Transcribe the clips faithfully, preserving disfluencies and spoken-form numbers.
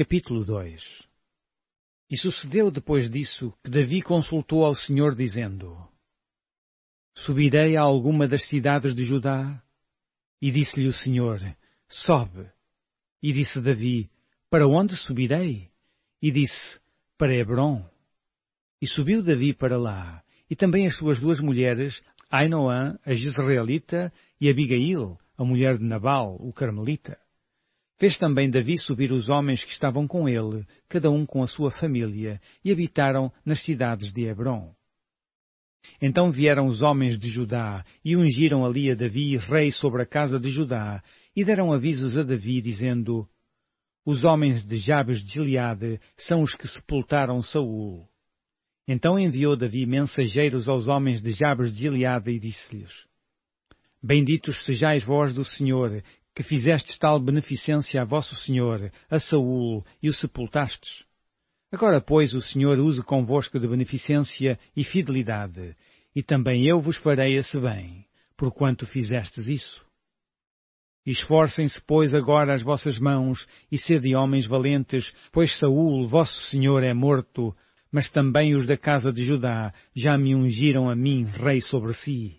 Capítulo dois. E sucedeu depois disso que Davi consultou ao Senhor, dizendo: Subirei a alguma das cidades de Judá? E disse-lhe o Senhor: Sobe. E disse Davi: Para onde subirei? E disse: Para Hebrom. E subiu Davi para lá, e também as suas duas mulheres, Ainoã, a Jezreelita, e Abigail, a mulher de Nabal, o Carmelita. Fez também Davi subir os homens que estavam com ele, cada um com a sua família, e habitaram nas cidades de Hebrom. Então vieram os homens de Judá, e ungiram ali a Davi rei sobre a casa de Judá, e deram avisos a Davi, dizendo: Os homens de Jabes de Gileade são os que sepultaram Saul. Então enviou Davi mensageiros aos homens de Jabes de Gileade, e disse-lhes: Benditos sejais vós do Senhor, que fizestes tal beneficência a vosso Senhor, a Saul, e o sepultastes. Agora, pois, o Senhor use convosco de beneficência e fidelidade, e também eu vos farei esse bem, porquanto fizestes isso. Esforcem-se, pois, agora as vossas mãos, e sede homens valentes, pois Saul, vosso Senhor, é morto, mas também os da casa de Judá já me ungiram a mim rei sobre si.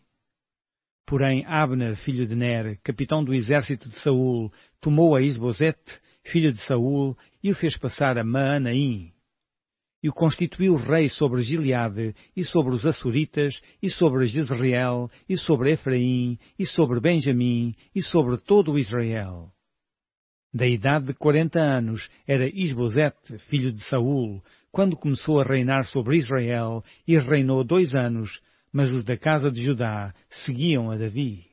Porém, Abner, filho de Ner, capitão do exército de Saul, tomou a Isbosete, filho de Saul, e o fez passar a Maanaim. E o constituiu rei sobre Gileade, e sobre os Açoritas, e sobre Jezreel, e sobre Efraim, e sobre Benjamim, e sobre todo o Israel. Da idade de quarenta anos era Isbosete, filho de Saul, quando começou a reinar sobre Israel, e reinou dois anos, mas os da casa de Judá seguiam a Davi.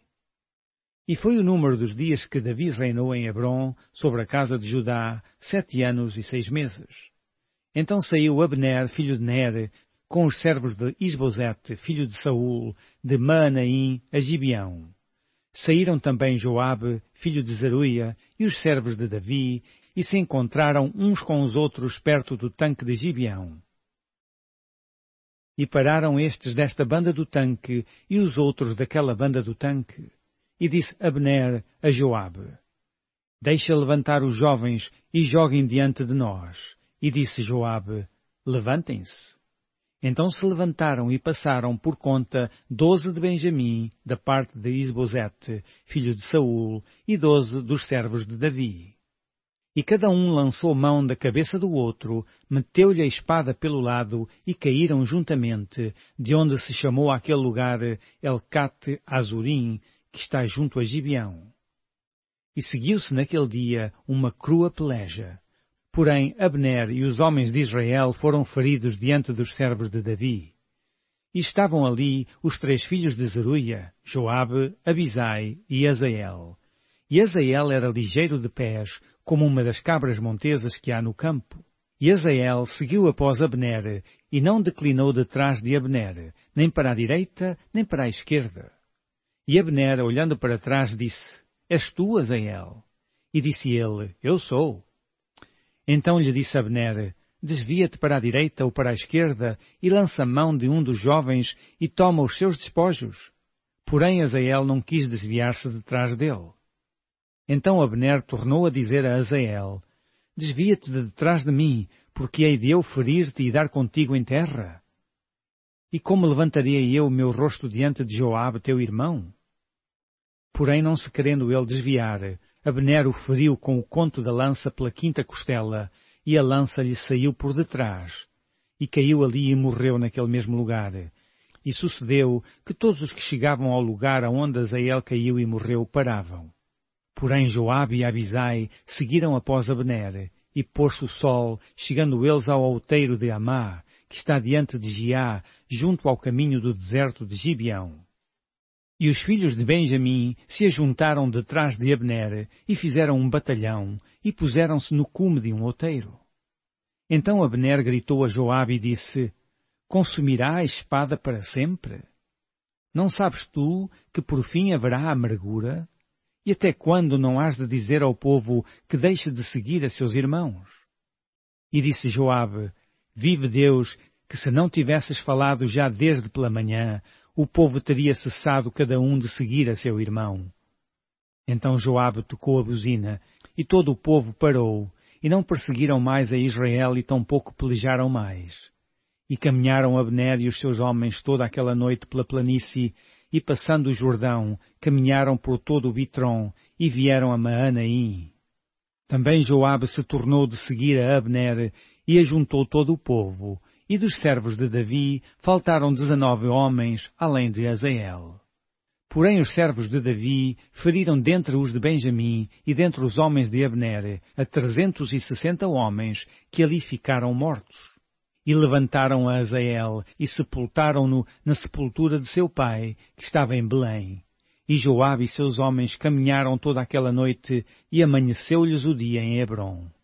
E foi o número dos dias que Davi reinou em Hebrom, sobre a casa de Judá, sete anos e seis meses. Então saiu Abner, filho de Ner, com os servos de Isbosete, filho de Saul, de Maanaim, a Gibeão. Saíram também Joabe, filho de Zeruia, e os servos de Davi, e se encontraram uns com os outros perto do tanque de Gibeão. E pararam estes desta banda do tanque, e os outros daquela banda do tanque. E disse Abner a Joabe: Deixa levantar os jovens, e joguem diante de nós. E disse Joabe: Levantem-se. Então se levantaram e passaram por conta doze de Benjamim, da parte de Isbosete, filho de Saul, e doze dos servos de Davi. E cada um lançou mão da cabeça do outro, meteu-lhe a espada pelo lado, e caíram juntamente, de onde se chamou aquele lugar Elcate Azurim, que está junto a Gibeão. E seguiu-se naquele dia uma crua peleja. Porém, Abner e os homens de Israel foram feridos diante dos servos de Davi. E estavam ali os três filhos de Zeruia, Joabe, Abisai e Azael. E Azael era ligeiro de pés, como uma das cabras montesas que há no campo. E Azael seguiu após Abner, e não declinou detrás de Abner, nem para a direita, nem para a esquerda. E Abner, olhando para trás, disse: És tu, Azael? E disse ele: Eu sou. Então lhe disse Abner: Desvia-te para a direita ou para a esquerda, e lança mão de um dos jovens, e toma os seus despojos. Porém Azael não quis desviar-se de trás dele. Então Abner tornou a dizer a Azael: Desvia-te de detrás de mim, porque hei de eu ferir-te e dar contigo em terra. E como levantaria eu o meu rosto diante de Joabe, teu irmão? Porém, não se querendo ele desviar, Abner o feriu com o conto da lança pela quinta costela, e a lança lhe saiu por detrás, e caiu ali e morreu naquele mesmo lugar. E sucedeu que todos os que chegavam ao lugar aonde Azael caiu e morreu paravam. Porém Joabe e Abisai seguiram após Abner, e pôs-se o sol, chegando eles ao outeiro de Amá, que está diante de Giá, junto ao caminho do deserto de Gibeão. E os filhos de Benjamim se ajuntaram detrás de Abner, e fizeram um batalhão, e puseram-se no cume de um outeiro. Então Abner gritou a Joabe e disse: Consumirá a espada para sempre? Não sabes tu que por fim haverá amargura? E até quando não hás de dizer ao povo que deixe de seguir a seus irmãos? E disse Joabe: Vive Deus, que se não tivesses falado já desde pela manhã, o povo teria cessado cada um de seguir a seu irmão. Então Joabe tocou a buzina, e todo o povo parou, e não perseguiram mais a Israel e tampouco pelejaram mais. E caminharam Abner e os seus homens toda aquela noite pela planície, e passando o Jordão, caminharam por todo o Bitrom, e vieram a Maanaim. Também Joabe se tornou de seguir a Abner, e ajuntou todo o povo, e dos servos de Davi faltaram dezenove homens, além de Azael. Porém os servos de Davi feriram dentre os de Benjamim e dentre os homens de Abner a trezentos e sessenta homens que ali ficaram mortos. E levantaram a Azael e sepultaram-no na sepultura de seu pai, que estava em Belém. E Joabe e seus homens caminharam toda aquela noite, e amanheceu-lhes o dia em Hebrom.